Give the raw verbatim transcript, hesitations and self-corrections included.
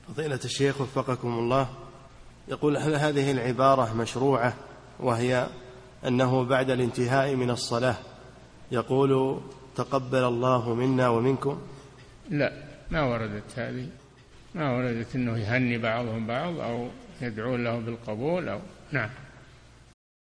فضيلة الشيخ وفقكم الله، يقول: هل هذه العبارة مشروعة، وهي أنه بعد الانتهاء من الصلاة يقول تقبل الله منا ومنكم؟ لا، ما وردت هذه، ما وردت أنه يهني بعضهم بعض أو يدعو له بالقبول أو نعم.